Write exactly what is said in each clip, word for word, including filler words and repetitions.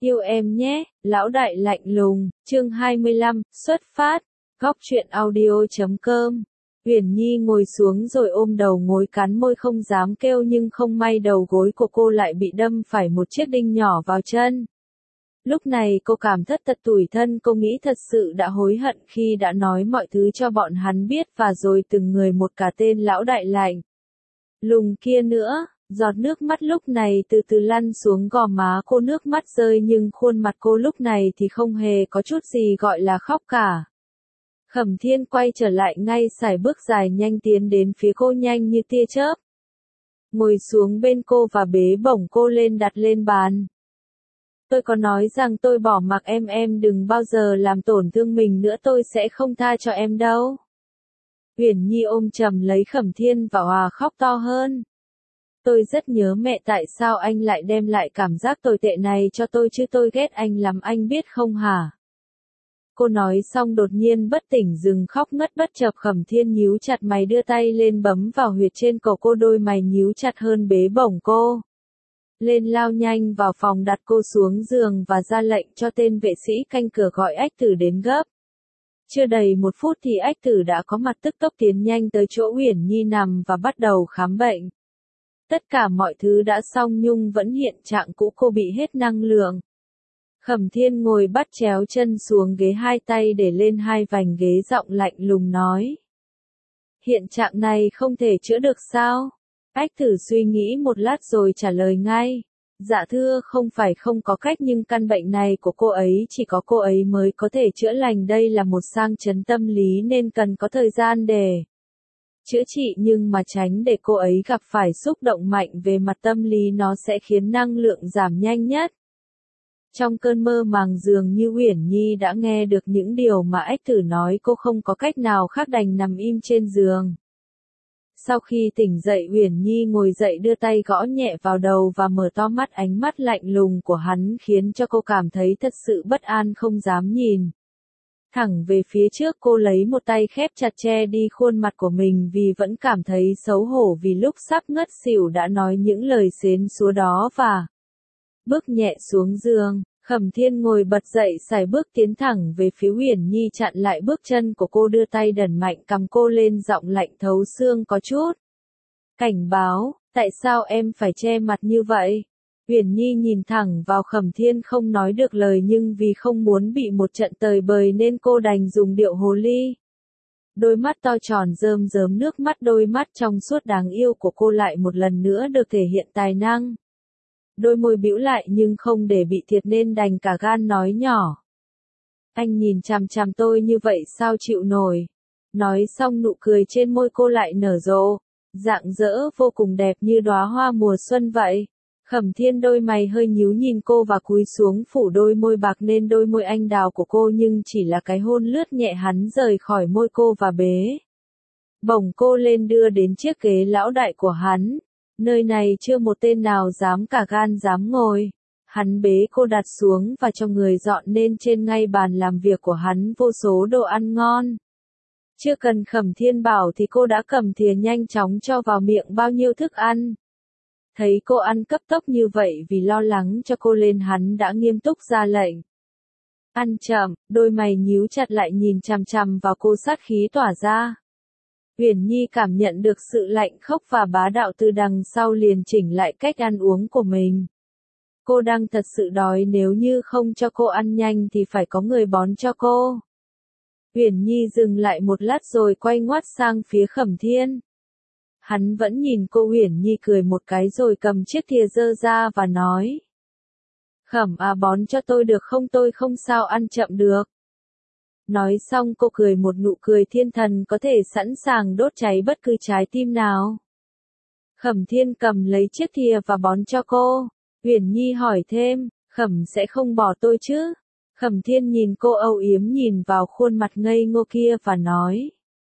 Yêu em nhé, lão đại lạnh lùng, chương hai mươi lăm, xuất phát, góc truyện audio chấm com. Uyển Nhi ngồi xuống rồi ôm đầu gối cắn môi không dám kêu nhưng không may đầu gối của cô lại bị đâm phải một chiếc đinh nhỏ vào chân. Lúc này cô cảm thất tật tủi thân, cô nghĩ thật sự đã hối hận khi đã nói mọi thứ cho bọn hắn biết và rồi từng người một cả tên lão đại lạnh lùng kia nữa. Giọt nước mắt lúc này từ từ lăn xuống gò má cô, nước mắt rơi nhưng khuôn mặt cô lúc này thì không hề có chút gì gọi là khóc cả. Khẩm Thiên quay trở lại ngay, sải bước dài nhanh tiến đến phía cô nhanh như tia chớp. Ngồi xuống bên cô và bế bổng cô lên đặt lên bàn. Tôi có nói rằng tôi bỏ mặc em, em đừng bao giờ làm tổn thương mình nữa, tôi sẽ không tha cho em đâu. Uyển Nhi ôm chầm lấy Khẩm Thiên và hòa khóc to hơn. Tôi rất nhớ mẹ, tại sao anh lại đem lại cảm giác tồi tệ này cho tôi chứ, tôi ghét anh lắm, anh biết không hả? Cô nói xong đột nhiên bất tỉnh dừng khóc ngất bất chợt. Khẩm Thiên nhíu chặt mày đưa tay lên bấm vào huyệt trên cổ cô, đôi mày nhíu chặt hơn bế bổng cô lên, lao nhanh vào phòng đặt cô xuống giường và ra lệnh cho tên vệ sĩ canh cửa gọi ách tử đến gấp. Chưa đầy một phút thì ách tử đã có mặt, tức tốc tiến nhanh tới chỗ Uyển Nhi nằm và bắt đầu khám bệnh. Tất cả mọi thứ đã xong nhưng vẫn hiện trạng cũ, cô bị hết năng lượng. Khẩm Thiên ngồi bắt chéo chân xuống ghế, hai tay để lên hai vành ghế, giọng lạnh lùng nói. Hiện trạng này không thể chữa được sao? Ách Tử suy nghĩ một lát rồi trả lời ngay. Dạ thưa, không phải không có cách, nhưng căn bệnh này của cô ấy chỉ có cô ấy mới có thể chữa lành, đây là một sang chấn tâm lý nên cần có thời gian để chữa trị, nhưng mà tránh để cô ấy gặp phải xúc động mạnh về mặt tâm lý, nó sẽ khiến năng lượng giảm nhanh nhất. Trong cơn mơ màng dường như Uyển Nhi đã nghe được những điều mà ách tử nói, cô không có cách nào khác đành nằm im trên giường. Sau khi tỉnh dậy, Uyển Nhi ngồi dậy đưa tay gõ nhẹ vào đầu và mở to mắt, ánh mắt lạnh lùng của hắn khiến cho cô cảm thấy thật sự bất an, không dám nhìn thẳng về phía trước. Cô lấy một tay khép chặt che đi khuôn mặt của mình vì vẫn cảm thấy xấu hổ vì lúc sắp ngất xỉu đã nói những lời xến xúa đó và bước nhẹ xuống giường. Khẩm Thiên ngồi bật dậy, sải bước tiến thẳng về phía Uyển Nhi, chặn lại bước chân của cô, đưa tay đẩy mạnh cầm cô lên, giọng lạnh thấu xương có chút cảnh báo. Tại sao em phải che mặt như vậy? Uyển Nhi nhìn thẳng vào Khẩm Thiên không nói được lời, nhưng vì không muốn bị một trận tơi bời nên cô đành dùng điệu hồ ly. Đôi mắt to tròn rơm rớm nước mắt, đôi mắt trong suốt đáng yêu của cô lại một lần nữa được thể hiện tài năng. Đôi môi bĩu lại nhưng không để bị thiệt nên đành cả gan nói nhỏ. Anh nhìn chằm chằm tôi như vậy sao chịu nổi? Nói xong nụ cười trên môi cô lại nở rộ, rạng rỡ vô cùng đẹp như đóa hoa mùa xuân vậy. Khẩm Thiên đôi mày hơi nhíu nhìn cô và cúi xuống phủ đôi môi bạc nên đôi môi anh đào của cô, nhưng chỉ là cái hôn lướt nhẹ hắn rời khỏi môi cô và bế bổng cô lên đưa đến chiếc ghế lão đại của hắn. Nơi này chưa một tên nào dám cả gan dám ngồi. Hắn bế cô đặt xuống và cho người dọn nên trên ngay bàn làm việc của hắn vô số đồ ăn ngon. Chưa cần Khẩm Thiên bảo thì cô đã cầm thìa nhanh chóng cho vào miệng bao nhiêu thức ăn. Thấy cô ăn cấp tốc như vậy, vì lo lắng cho cô lên hắn đã nghiêm túc ra lệnh. Ăn chậm, đôi mày nhíu chặt lại nhìn chằm chằm vào cô, sát khí tỏa ra. Uyển Nhi cảm nhận được sự lạnh khốc và bá đạo từ đằng sau, liền chỉnh lại cách ăn uống của mình. Cô đang thật sự đói, nếu như không cho cô ăn nhanh thì phải có người bón cho cô. Uyển Nhi dừng lại một lát rồi quay ngoắt sang phía Khẩm Thiên. Hắn vẫn nhìn cô. Uyển Nhi cười một cái rồi cầm chiếc thìa dơ ra và nói. Khẩm à, bón cho tôi được không, tôi không sao ăn chậm được. Nói xong cô cười một nụ cười thiên thần có thể sẵn sàng đốt cháy bất cứ trái tim nào. Khẩm Thiên cầm lấy chiếc thìa và bón cho cô. Uyển Nhi hỏi thêm, Khẩm sẽ không bỏ tôi chứ? Khẩm Thiên nhìn cô âu yếm nhìn vào khuôn mặt ngây ngô kia và nói.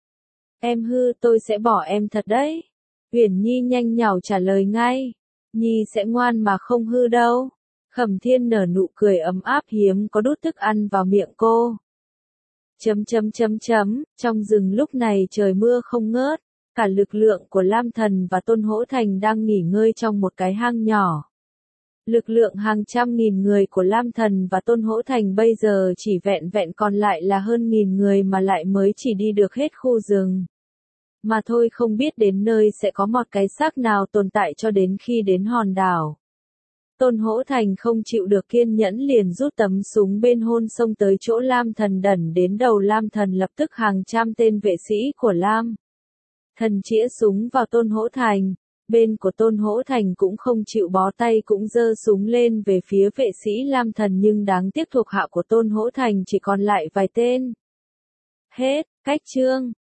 Em hư, tôi sẽ bỏ em thật đấy. Uyển Nhi nhanh nhảu trả lời ngay. Nhi sẽ ngoan mà không hư đâu. Khẩm Thiên nở nụ cười ấm áp hiếm có, đút thức ăn vào miệng cô. Chấm chấm chấm chấm, trong rừng lúc này trời mưa không ngớt, cả lực lượng của Lam Thần và Tôn Hỗ Thành đang nghỉ ngơi trong một cái hang nhỏ. Lực lượng hàng trăm nghìn người của Lam Thần và Tôn Hỗ Thành bây giờ chỉ vẹn vẹn còn lại là hơn nghìn người mà lại mới chỉ đi được hết khu rừng. Mà thôi, không biết đến nơi sẽ có một cái xác nào tồn tại cho đến khi đến hòn đảo. Tôn Hỗ Thành không chịu được kiên nhẫn liền rút tấm súng bên hông xông tới chỗ Lam Thần đẩn đến đầu Lam Thần, lập tức hàng trăm tên vệ sĩ của Lam Thần chĩa súng vào Tôn Hỗ Thành. Bên của Tôn Hỗ Thành cũng không chịu bó tay, cũng giơ súng lên về phía vệ sĩ Lam Thần, nhưng đáng tiếc thuộc hạ của Tôn Hỗ Thành chỉ còn lại vài tên. Hết, cách chương.